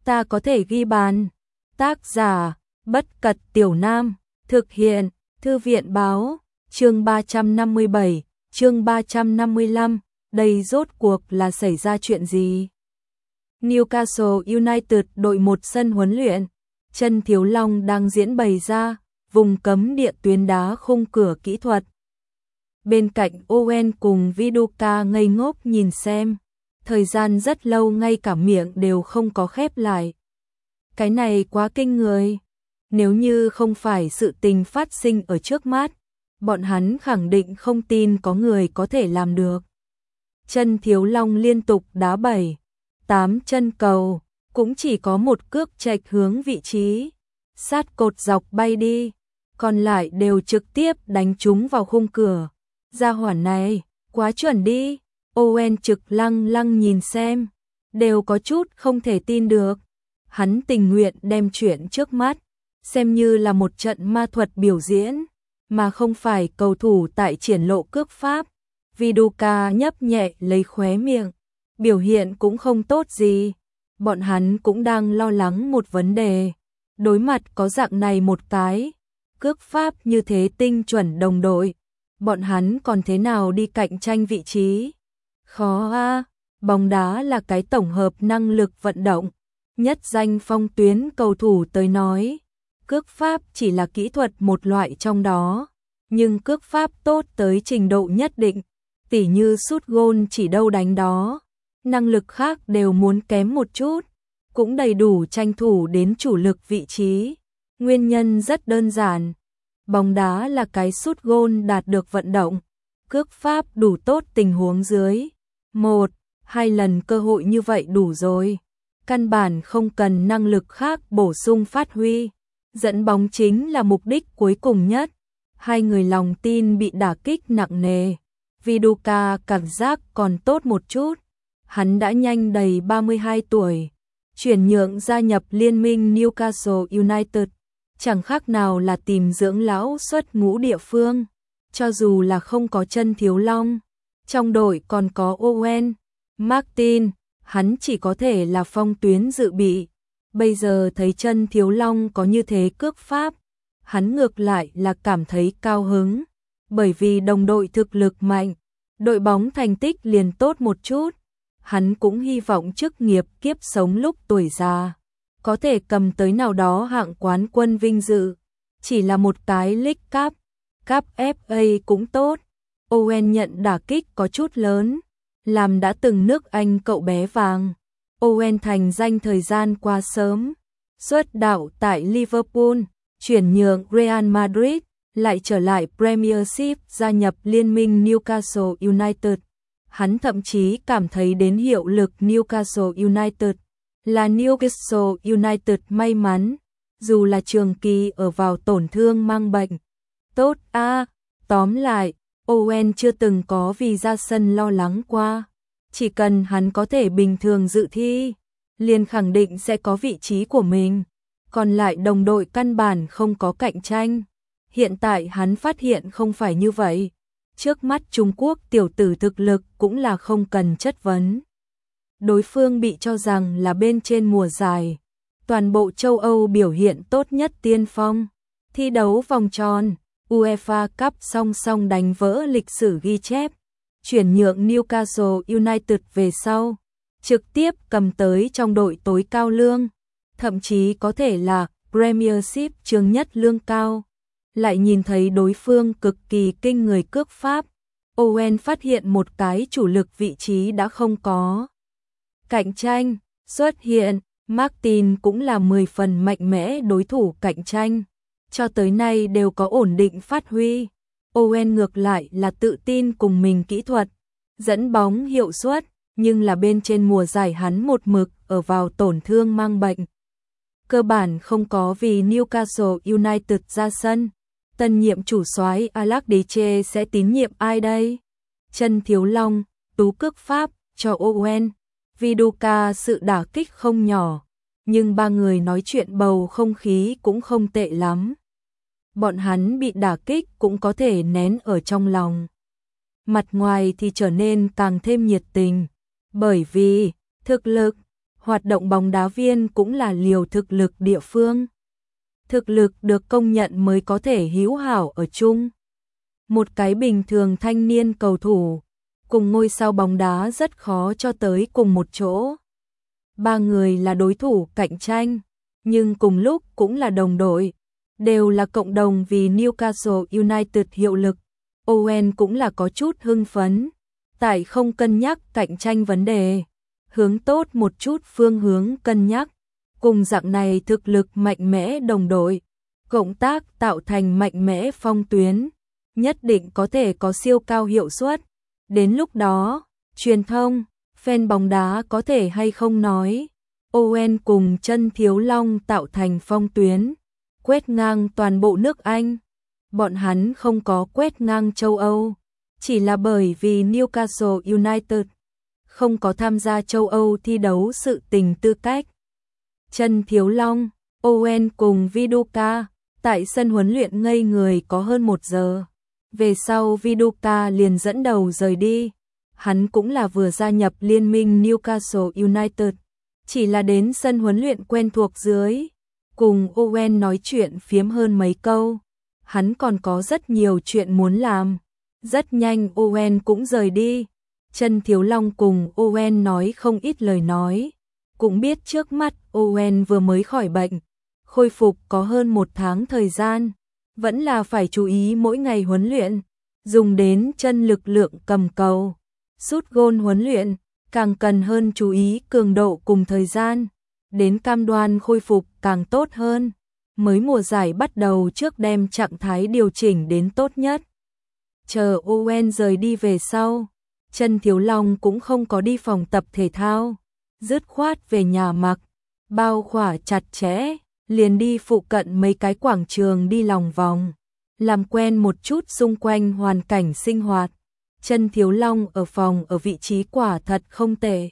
ta có thể ghi bàn. Tác giả, Bất Cật Tiểu Nam, thực hiện, Thư viện báo, chương 357, chương 355, đây rốt cuộc là xảy ra chuyện gì? Newcastle United đội một sân huấn luyện, Chân Thiếu Long đang diễn bày ra, vùng cấm địa tuyến đá khung cửa kỹ thuật. Bên cạnh Owen cùng Viduka ngây ngốc nhìn xem, thời gian rất lâu ngay cả miệng đều không có khép lại. Cái này quá kinh người, nếu như không phải sự tình phát sinh ở trước mắt, bọn hắn khẳng định không tin có người có thể làm được. Chân Thiếu Long liên tục đá 7-8 chân cầu, cũng chỉ có một cước chệch hướng vị trí, sát cột dọc bay đi, còn lại đều trực tiếp đánh trúng vào khung cửa. Gia hỏa này, quá chuẩn đi. Owen trực lăng lăng nhìn xem, đều có chút không thể tin được. Hắn tình nguyện đem chuyện trước mắt xem như là một trận ma thuật biểu diễn, mà không phải cầu thủ tại triển lộ cước pháp. Viduka nhấp nhẹ lấy khóe miệng, biểu hiện cũng không tốt gì. Bọn hắn cũng đang lo lắng một vấn đề, đối mặt có dạng này một cái cước pháp như thế tinh chuẩn đồng đội, bọn hắn còn thế nào đi cạnh tranh vị trí? Khó a, bóng đá là cái tổng hợp năng lực vận động, nhất danh phong tuyến cầu thủ tới nói, cước pháp chỉ là kỹ thuật một loại trong đó, nhưng cước pháp tốt tới trình độ nhất định, tỉ như sút gôn chỉ đâu đánh đó, năng lực khác đều muốn kém một chút, cũng đầy đủ tranh thủ đến chủ lực vị trí. Nguyên nhân rất đơn giản, bóng đá là cái sút gôn đạt được vận động, cước pháp đủ tốt tình huống dưới 1-2 lần cơ hội như vậy đủ rồi, căn bản không cần năng lực khác bổ sung phát huy, dẫn bóng chính là mục đích cuối cùng nhất. Hai người lòng tin bị đả kích nặng nề. Viduka cảm giác còn tốt một chút, hắn đã nhanh đầy 32 tuổi, chuyển nhượng gia nhập liên minh Newcastle United, chẳng khác nào là tìm dưỡng lão xuất ngũ địa phương. Cho dù là không có Chân Thiếu Long, trong đội còn có Owen, Martin, hắn chỉ có thể là phong tuyến dự bị. Bây giờ thấy Chân Thiếu Long có như thế cước pháp, hắn ngược lại là cảm thấy cao hứng, bởi vì đồng đội thực lực mạnh, đội bóng thành tích liền tốt một chút. Hắn cũng hy vọng chức nghiệp kiếp sống lúc tuổi già có thể cầm tới nào đó hạng quán quân vinh dự, chỉ là một cái League Cup, Cup FA cũng tốt. Owen nhận đả kích có chút lớn, làm đã từng nước Anh cậu bé vàng. Owen thành danh thời gian qua sớm, xuất đạo tại Liverpool, chuyển nhượng Real Madrid, lại trở lại Premiership, gia nhập liên minh Newcastle United. Hắn thậm chí cảm thấy đến hiệu lực Newcastle United là Newcastle United may mắn, dù là trường kỳ ở vào tổn thương mang bệnh. Tốt a, tóm lại, Owen chưa từng có vì ra sân lo lắng qua. Chỉ cần hắn có thể bình thường dự thi, liền khẳng định sẽ có vị trí của mình. Còn lại đồng đội căn bản không có cạnh tranh. Hiện tại hắn phát hiện không phải như vậy. Trước mắt Trung Quốc tiểu tử thực lực cũng là không cần chất vấn. Đối phương bị cho rằng là bên trên mùa giải, toàn bộ châu Âu biểu hiện tốt nhất tiên phong. Thi đấu vòng tròn, UEFA Cup song song đánh vỡ lịch sử ghi chép. Chuyển nhượng Newcastle United về sau, trực tiếp cầm tới trong đội tối cao lương, thậm chí có thể là Premiership trường nhất lương cao. Lại nhìn thấy đối phương cực kỳ kinh người cước pháp, Owen phát hiện một cái chủ lực vị trí đã không có. Cạnh tranh, xuất hiện, Martin cũng là 10 phần mạnh mẽ đối thủ cạnh tranh, cho tới nay đều có ổn định phát huy. Owen ngược lại là tự tin cùng mình kỹ thuật, dẫn bóng hiệu suất, nhưng là bên trên mùa giải hắn một mực ở vào tổn thương mang bệnh. Cơ bản không có vì Newcastle United ra sân. Tân nhiệm chủ soái Alex Deche sẽ tín nhiệm ai đây? Chân Thiếu Long, tú cước pháp cho Owen, Viduka sự đả kích không nhỏ, nhưng ba người nói chuyện bầu không khí cũng không tệ lắm. Bọn hắn bị đả kích cũng có thể nén ở trong lòng. Mặt ngoài thì trở nên càng thêm nhiệt tình, bởi vì thực lực, Hoạt động bóng đá viên cũng là liều thực lực địa phương. Thực lực được công nhận mới có thể hữu hảo ở chung. Một cái bình thường thanh niên cầu thủ, cùng ngôi sao bóng đá rất khó cho tới cùng một chỗ. Ba người là đối thủ cạnh tranh, nhưng cùng lúc cũng là đồng đội, đều là cộng đồng vì Newcastle United hiệu lực. Owen cũng là có chút hưng phấn, tại không cân nhắc cạnh tranh vấn đề, hướng tốt một chút phương hướng cân nhắc, cùng dạng này thực lực mạnh mẽ đồng đội, cộng tác tạo thành mạnh mẽ phong tuyến, nhất định có thể có siêu cao hiệu suất. Đến lúc đó, truyền thông, fan bóng đá có thể hay không nói, Owen cùng Chân Thiếu Long tạo thành phong tuyến, quét ngang toàn bộ nước Anh. Bọn hắn không có quét ngang châu Âu, chỉ là bởi vì Newcastle United không có tham gia châu Âu thi đấu sự tình tư cách. Chân Thiếu Long, Owen cùng Viduka tại sân huấn luyện ngây người có hơn 1 giờ. Về sau Viduka liền dẫn đầu rời đi. Hắn cũng là vừa gia nhập liên minh Newcastle United, chỉ là đến sân huấn luyện quen thuộc dưới, cùng Owen nói chuyện phiếm hơn mấy câu. Hắn còn có rất nhiều chuyện muốn làm. Rất nhanh Owen cũng rời đi. Chân Thiếu Long cùng Owen nói không ít lời nói. Cũng biết trước mắt Owen vừa mới khỏi bệnh, khôi phục có hơn 1 tháng thời gian. Vẫn là phải chú ý mỗi ngày huấn luyện, dùng đến chân lực lượng cầm cầu. Sút gôn huấn luyện, càng cần hơn chú ý cường độ cùng thời gian. Đến cam đoan khôi phục càng tốt hơn. Mới mùa giải bắt đầu trước đem trạng thái điều chỉnh đến tốt nhất. Chờ Owen rời đi về sau, Chân Thiếu Long cũng không có đi phòng tập thể thao, dứt khoát về nhà mặc, bao khỏa chặt chẽ, liền đi phụ cận mấy cái quảng trường đi lòng vòng, làm quen một chút xung quanh hoàn cảnh sinh hoạt. Chân Thiếu Long ở phòng ở vị trí quả thật không tệ,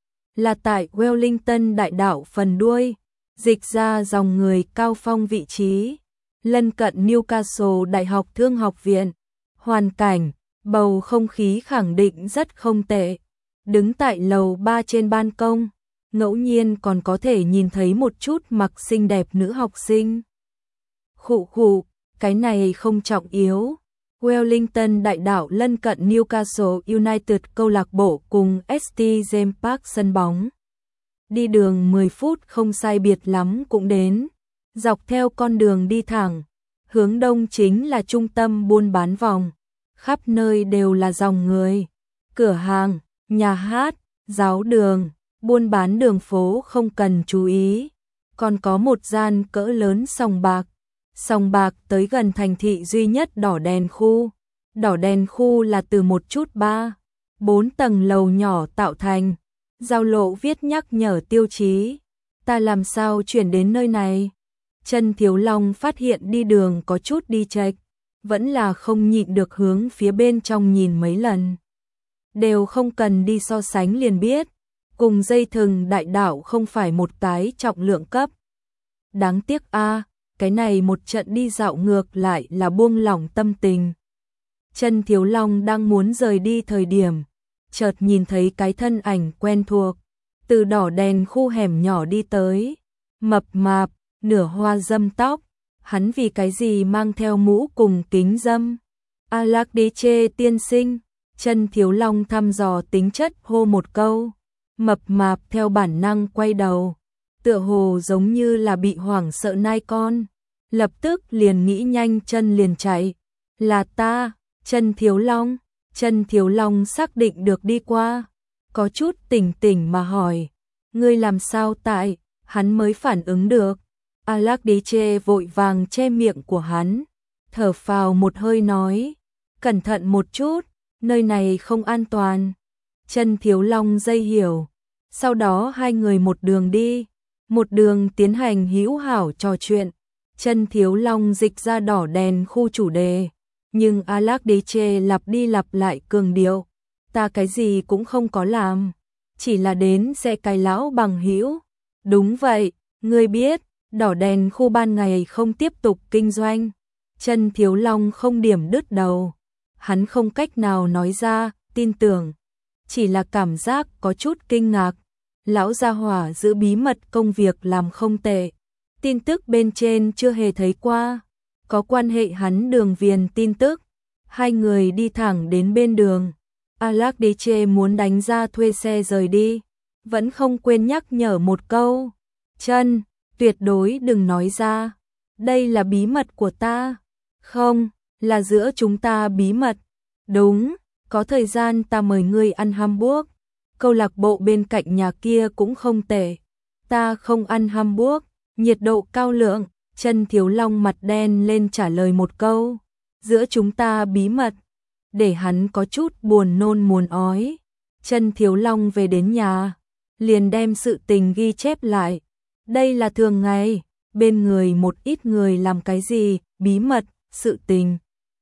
là tại Wellington đại đạo phần đuôi, dịch ra dòng người cao phong vị trí, lân cận Newcastle Đại học Thương học viện. Hoàn cảnh, bầu không khí khẳng định rất không tệ. Đứng tại lầu 3 trên ban công, ngẫu nhiên còn có thể nhìn thấy một chút mặc xinh đẹp nữ học sinh. Khụ khụ, cái này không trọng yếu. Wellington đại đạo lân cận Newcastle United câu lạc bộ cùng St James Park sân bóng. Đi đường 10 phút không sai biệt lắm cũng đến. Dọc theo con đường đi thẳng, hướng đông chính là trung tâm buôn bán vòng. Khắp nơi đều là dòng người, cửa hàng, nhà hát, giáo đường, buôn bán đường phố không cần chú ý. Còn có một gian cỡ lớn sòng bạc. Sòng bạc tới gần thành thị duy nhất đỏ đèn khu. Đỏ đèn khu là từ một chút 3-4 tầng lầu nhỏ tạo thành. Giao lộ viết nhắc nhở tiêu chí. Ta làm sao chuyển đến nơi này? Chân Thiếu Long phát hiện đi đường có chút đi chệch, vẫn là không nhịn được hướng phía bên trong nhìn mấy lần. Đều không cần đi so sánh liền biết, cùng dây thừng đại đạo không phải một cái trọng lượng cấp. Đáng tiếc a, cái này một trận đi dạo ngược lại là buông lỏng tâm tình. Chân Thiếu Long đang muốn rời đi thời điểm, chợt nhìn thấy cái thân ảnh quen thuộc, từ đỏ đèn khu hẻm nhỏ đi tới, mập mạp, nửa hoa dâm tóc, hắn vì cái gì mang theo mũ cùng kính dâm. Alakdiche tiên sinh, Chân Thiếu Long thăm dò tính chất hô một câu, mập mạp theo bản năng quay đầu, tựa hồ giống như là bị hoảng sợ nai con, lập tức liền nghĩ nhanh chân liền chạy, là ta, Chân Thiếu Long. Chân Thiếu Long xác định được đi qua, có chút tỉnh tỉnh mà hỏi, ngươi làm sao tại, hắn mới phản ứng được. Alakdiche vội vàng che miệng của hắn, thở phào một hơi nói, cẩn thận một chút, nơi này không an toàn. Chân Thiếu Long dây hiểu, sau đó hai người một đường đi, một đường tiến hành hữu hảo trò chuyện. Chân Thiếu Long dịch ra đỏ đèn khu chủ đề, nhưng Alakdiche lặp đi lặp lại cường điệu, ta cái gì cũng không có làm, chỉ là đến sẽ cái lão bằng hữu. Đúng vậy, ngươi biết, đỏ đèn khu ban ngày không tiếp tục kinh doanh. Chân Thiếu Long không điểm đứt đầu, hắn không cách nào nói ra, tin tưởng, chỉ là cảm giác có chút kinh ngạc. lão gia hỏa giữ bí mật công việc làm không tệ. Tin tức bên trên chưa hề thấy qua, có quan hệ hắn Đường Viền tin tức. Hai người đi thẳng đến bên đường. Alakdiche muốn đánh ra thuê xe rời đi, vẫn không quên nhắc nhở một câu. Chân, tuyệt đối đừng nói ra. Đây là bí mật của ta. Không, là giữa chúng ta bí mật. Đúng, có thời gian ta mời ngươi ăn hamburg. Câu lạc bộ bên cạnh nhà kia cũng không tệ. Ta không ăn hamburg, nhiệt độ cao lượng. Chân Thiếu Long mặt đen lên trả lời một câu. Giữa chúng ta bí mật. Để hắn có chút buồn nôn muốn ói. Chân Thiếu Long về đến nhà, liền đem sự tình ghi chép lại. Đây là thường ngày, bên người một ít người làm cái gì, bí mật, sự tình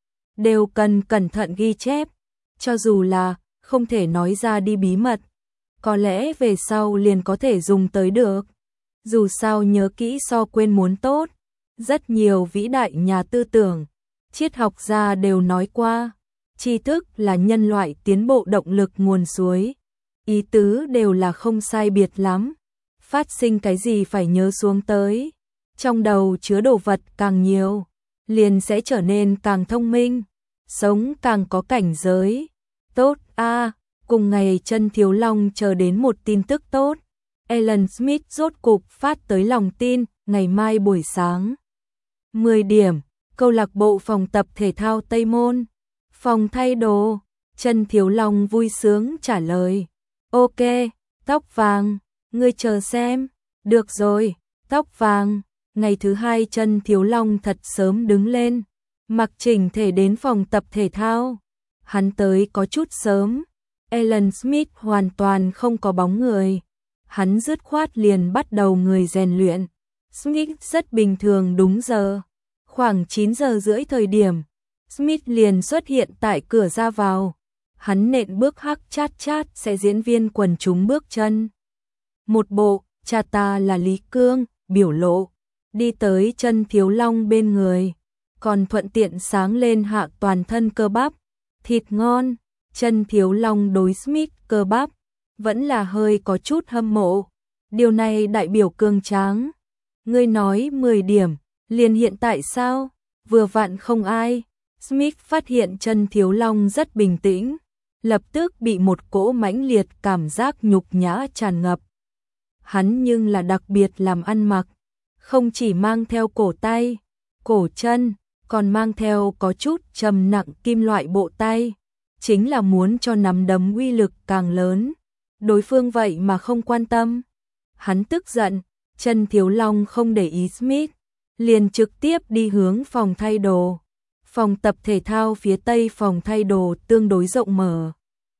đều cần cẩn thận ghi chép, cho dù là không thể nói ra đi bí mật, có lẽ về sau liền có thể dùng tới được. Dù sao nhớ kỹ so quên muốn tốt, rất nhiều vĩ đại nhà tư tưởng, triết học gia đều nói qua, tri thức là nhân loại tiến bộ động lực nguồn suối. Ý tứ đều là không sai biệt lắm. Phát sinh cái gì phải nhớ xuống tới. Trong đầu chứa đồ vật càng nhiều, liền sẽ trở nên càng thông minh, sống càng có cảnh giới. Tốt a, cùng ngày Chân Thiếu Long chờ đến một tin tức tốt. Alan Smith rốt cục phát tới lòng tin, ngày mai buổi sáng 10 điểm, câu lạc bộ phòng tập thể thao Tây Môn, phòng thay đồ. Chân Thiếu Long vui sướng trả lời. Ok, tóc vàng, ngươi chờ xem. Được rồi, tóc vàng. Ngày thứ hai Chân Thiếu Long thật sớm đứng lên, mặc chỉnh thể đến phòng tập thể thao. Hắn tới có chút sớm. Alan Smith hoàn toàn không có bóng người. Hắn dứt khoát liền bắt đầu người rèn luyện. Smith rất bình thường đúng giờ. Khoảng 9 giờ rưỡi thời điểm, Smith liền xuất hiện tại cửa ra vào. Hắn nện bước hắc chát chát sẽ diễn viên quần chúng bước chân. Một bộ, cha ta là Lý Cương, biểu lộ. Đi tới Chân Thiếu Long bên người. Còn thuận tiện sáng lên hạ toàn thân cơ bắp. Thịt ngon. Chân Thiếu Long đối Smith cơ bắp vẫn là hơi có chút hâm mộ. Điều này đại biểu cường tráng. Ngươi nói 10 điểm, liền hiện tại sao? Vừa vặn không ai. Smith phát hiện Chân Thiếu Long rất bình tĩnh, lập tức bị một cỗ mãnh liệt cảm giác nhục nhã tràn ngập. Hắn nhưng là đặc biệt làm ăn mặc, không chỉ mang theo cổ tay, cổ chân, còn mang theo có chút trầm nặng kim loại bộ tay, chính là muốn cho nắm đấm uy lực càng lớn. Đối phương vậy mà không quan tâm. Hắn tức giận, Chân Thiếu Long không để ý Smith, liền trực tiếp đi hướng phòng thay đồ. Phòng tập thể thao phía tây phòng thay đồ tương đối rộng mở.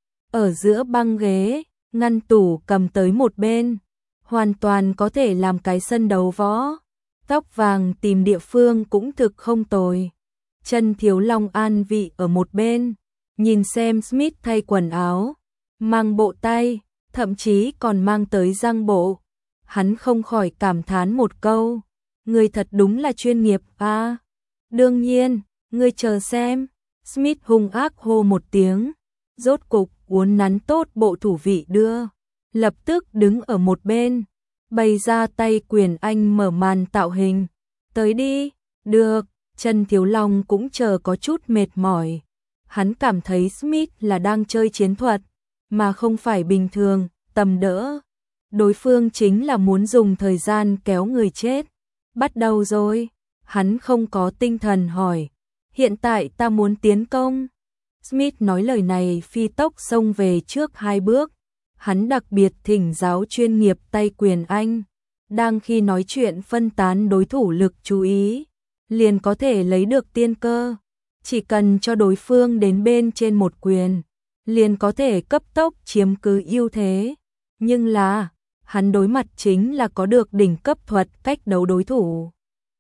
Ở giữa băng ghế, ngăn tủ cầm tới một bên, hoàn toàn có thể làm cái sân đấu võ. Tóc vàng tìm địa phương cũng thực không tồi. Chân Thiếu Long an vị ở một bên, nhìn xem Smith thay quần áo, mang bộ tay, thậm chí còn mang tới răng bộ. Hắn không khỏi cảm thán một câu, người thật đúng là chuyên nghiệp a. Đương nhiên, ngươi chờ xem. Smith hung ác hô một tiếng, rốt cục uốn nắn tốt bộ thủ vị đưa, lập tức đứng ở một bên, bày ra tay quyền anh mở màn tạo hình. Tới đi. Được. Chân Thiếu Long cũng chờ có chút mệt mỏi. Hắn cảm thấy Smith là đang chơi chiến thuật, mà không phải bình thường, tầm đỡ. Đối phương chính là muốn dùng thời gian kéo người chết. Bắt đầu rồi. Hắn không có tinh thần hỏi. Hiện tại ta muốn tiến công. Smith nói lời này phi tốc xông về trước 2 bước. Hắn đặc biệt thỉnh giáo chuyên nghiệp tay quyền anh. Đang khi nói chuyện phân tán đối thủ lực chú ý, liền có thể lấy được tiên cơ. Chỉ cần cho đối phương đến bên trên một quyền, liền có thể cấp tốc chiếm cứ ưu thế. Nhưng là, hắn đối mặt chính là có được đỉnh cấp thuật cách đấu đối thủ.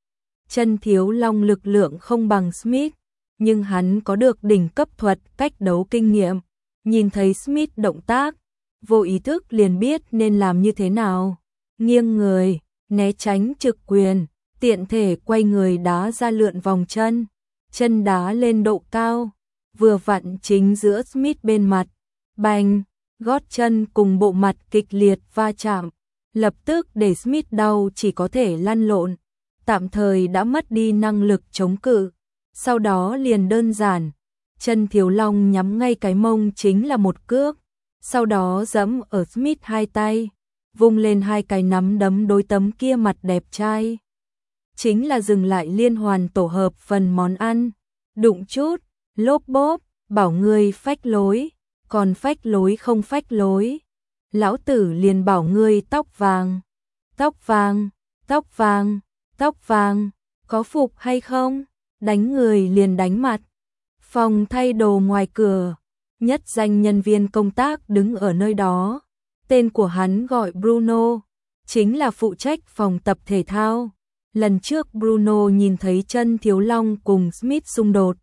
Chân Thiếu Long lực lượng không bằng Smith, nhưng hắn có được đỉnh cấp thuật cách đấu kinh nghiệm. Nhìn thấy Smith động tác, vô ý thức liền biết nên làm như thế nào. Nghiêng người, né tránh trực quyền, tiện thể quay người đá ra lượn vòng chân. Chân đá lên độ cao, vừa vặn chính giữa Smith bên mặt. Bành, gót chân cùng bộ mặt kịch liệt va chạm, lập tức để Smith đau chỉ có thể lăn lộn, tạm thời đã mất đi năng lực chống cự. Sau đó liền đơn giản, chân Thiếu Long nhắm ngay cái mông chính là một cước, sau đó giẫm ở Smith hai tay, vung lên hai cái nắm đấm đối tấm kia mặt đẹp trai. Chính là dừng lại liên hoàn tổ hợp phần món ăn, đụng chút, lốp bốp, bảo ngươi phách lối, còn phách lối không phách lối. Lão tử liền bảo ngươi tóc vàng, tóc vàng, tóc vàng, tóc vàng, có phục hay không? Đánh người liền đánh mặt. Phòng thay đồ ngoài cửa, nhất danh nhân viên công tác đứng ở nơi đó. Tên của hắn gọi Bruno, chính là phụ trách phòng tập thể thao. Lần trước Bruno nhìn thấy chân Thiếu Long cùng Smith xung đột,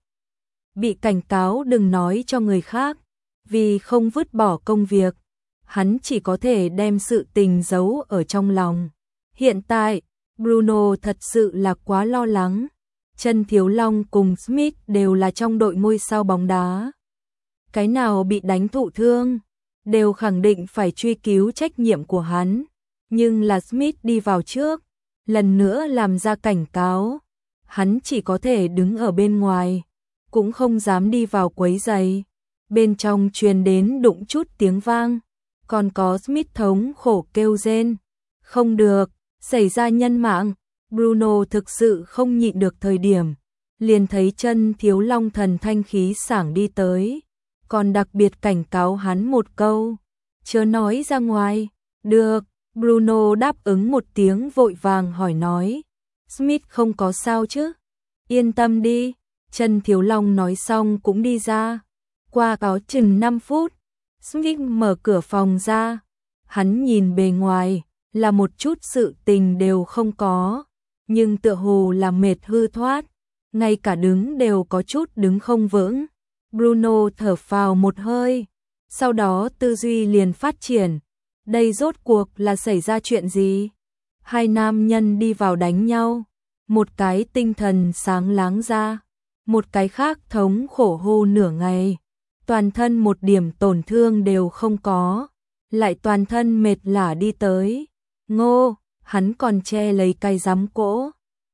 bị cảnh cáo đừng nói cho người khác, vì không vứt bỏ công việc, hắn chỉ có thể đem sự tình giấu ở trong lòng. Hiện tại, Bruno thật sự là quá lo lắng. Chân Thiếu Long cùng Smith đều là trong đội ngôi sao bóng đá. Cái nào bị đánh thụ thương, đều khẳng định phải truy cứu trách nhiệm của hắn. Nhưng là Smith đi vào trước, lần nữa làm ra cảnh cáo. Hắn chỉ có thể đứng ở bên ngoài, cũng không dám đi vào quấy rầy. Bên trong truyền đến đụng chút tiếng vang, còn có Smith thống khổ kêu rên. Không được, xảy ra nhân mạng. Bruno thực sự không nhịn được thời điểm, liền thấy chân Thiếu Long thần thanh khí sảng đi tới, còn đặc biệt cảnh cáo hắn một câu, chớ nói ra ngoài. Được, Bruno đáp ứng một tiếng vội vàng hỏi nói, Smith không có sao chứ? Yên tâm đi. Chân Thiếu Long nói xong cũng đi ra. Qua có chừng 5 phút, Smith mở cửa phòng ra, hắn nhìn bề ngoài là một chút sự tình đều không có, nhưng tựa hồ là mệt hư thoát, ngay cả đứng đều có chút đứng không vững. Bruno thở phào một hơi, sau đó tư duy liền phát triển, đây rốt cuộc là xảy ra chuyện gì? Hai nam nhân đi vào đánh nhau, một cái tinh thần sáng láng ra, một cái khác thống khổ hô nửa ngày, toàn thân một điểm tổn thương đều không có, lại toàn thân mệt lả đi tới. Ngô, hắn còn che lấy cái giám cỗ.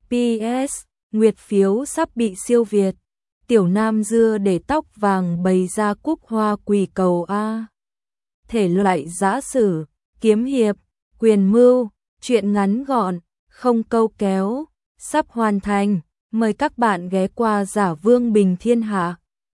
PS, nguyệt phiếu sắp bị siêu việt. Tiểu Nam Dưa để tóc vàng bày ra cúc hoa quỳ cầu A. Thể loại giã sử, kiếm hiệp, quyền mưu, truyện ngắn gọn, không câu kéo, sắp hoàn thành. Mời các bạn ghé qua Giả Vương Bình Thiên Hạ.